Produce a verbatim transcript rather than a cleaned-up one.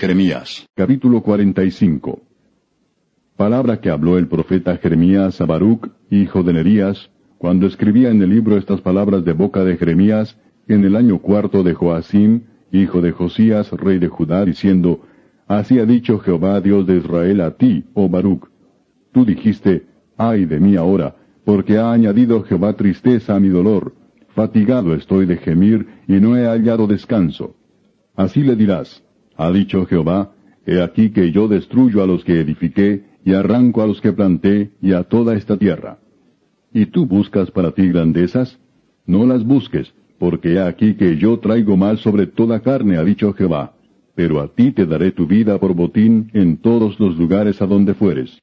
Jeremías, capítulo cuarenta y cinco. Palabra que habló el profeta Jeremías a Baruc, hijo de Nerías, cuando escribía en el libro estas palabras de boca de Jeremías, en el año cuarto de Joacim, hijo de Josías, rey de Judá, diciendo, Así ha dicho Jehová, Dios de Israel, a ti, oh Baruc. Tú dijiste, ay de mí ahora, porque ha añadido Jehová tristeza a mi dolor. Fatigado estoy de gemir, y no he hallado descanso. Así le dirás, ha dicho Jehová, he aquí que yo destruyo a los que edifiqué, y arranco a los que planté, y a toda esta tierra. ¿Y tú buscas para ti grandezas? No las busques, porque he aquí que yo traigo mal sobre toda carne, ha dicho Jehová. Pero a ti te daré tu vida por botín en todos los lugares a donde fueres.